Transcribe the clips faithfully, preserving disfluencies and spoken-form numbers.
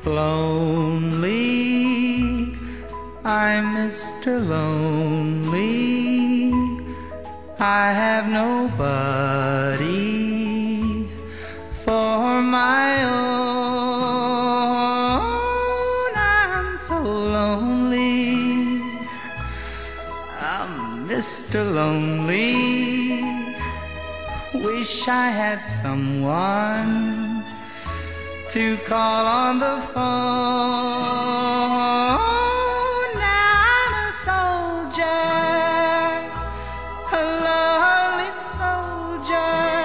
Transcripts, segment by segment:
Lonely, I'm Mister Lonely. I have nobody for my own. I'm so lonely. I'm Mister Lonely. Wish I had someone to call on the phone. Now I'm a soldier, a lonely soldier,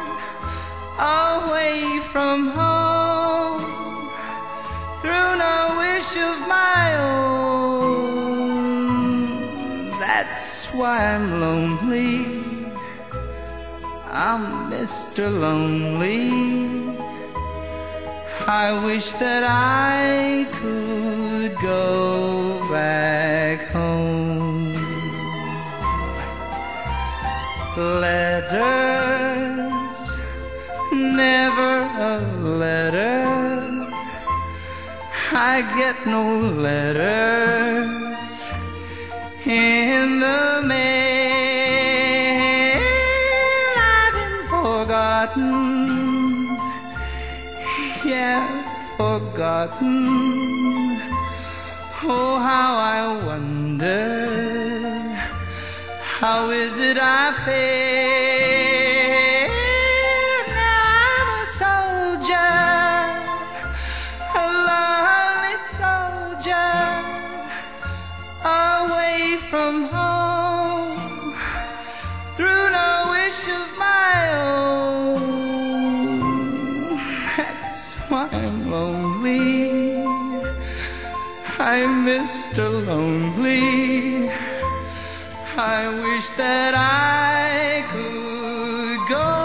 away from home, through no wish of my own. That's why I'm lonely. I'm Mister Lonely. I wish that I could go back home. Letters, never a letter. I get no letters in the mail. I've been forgotten, yeah, forgotten. Oh, how I wonder, how is it I fail? Now I'm a soldier, a lonely soldier, away from home, through no wish of my own. That's why I'm lonely. I'm Mister Lonely. I wish that I could go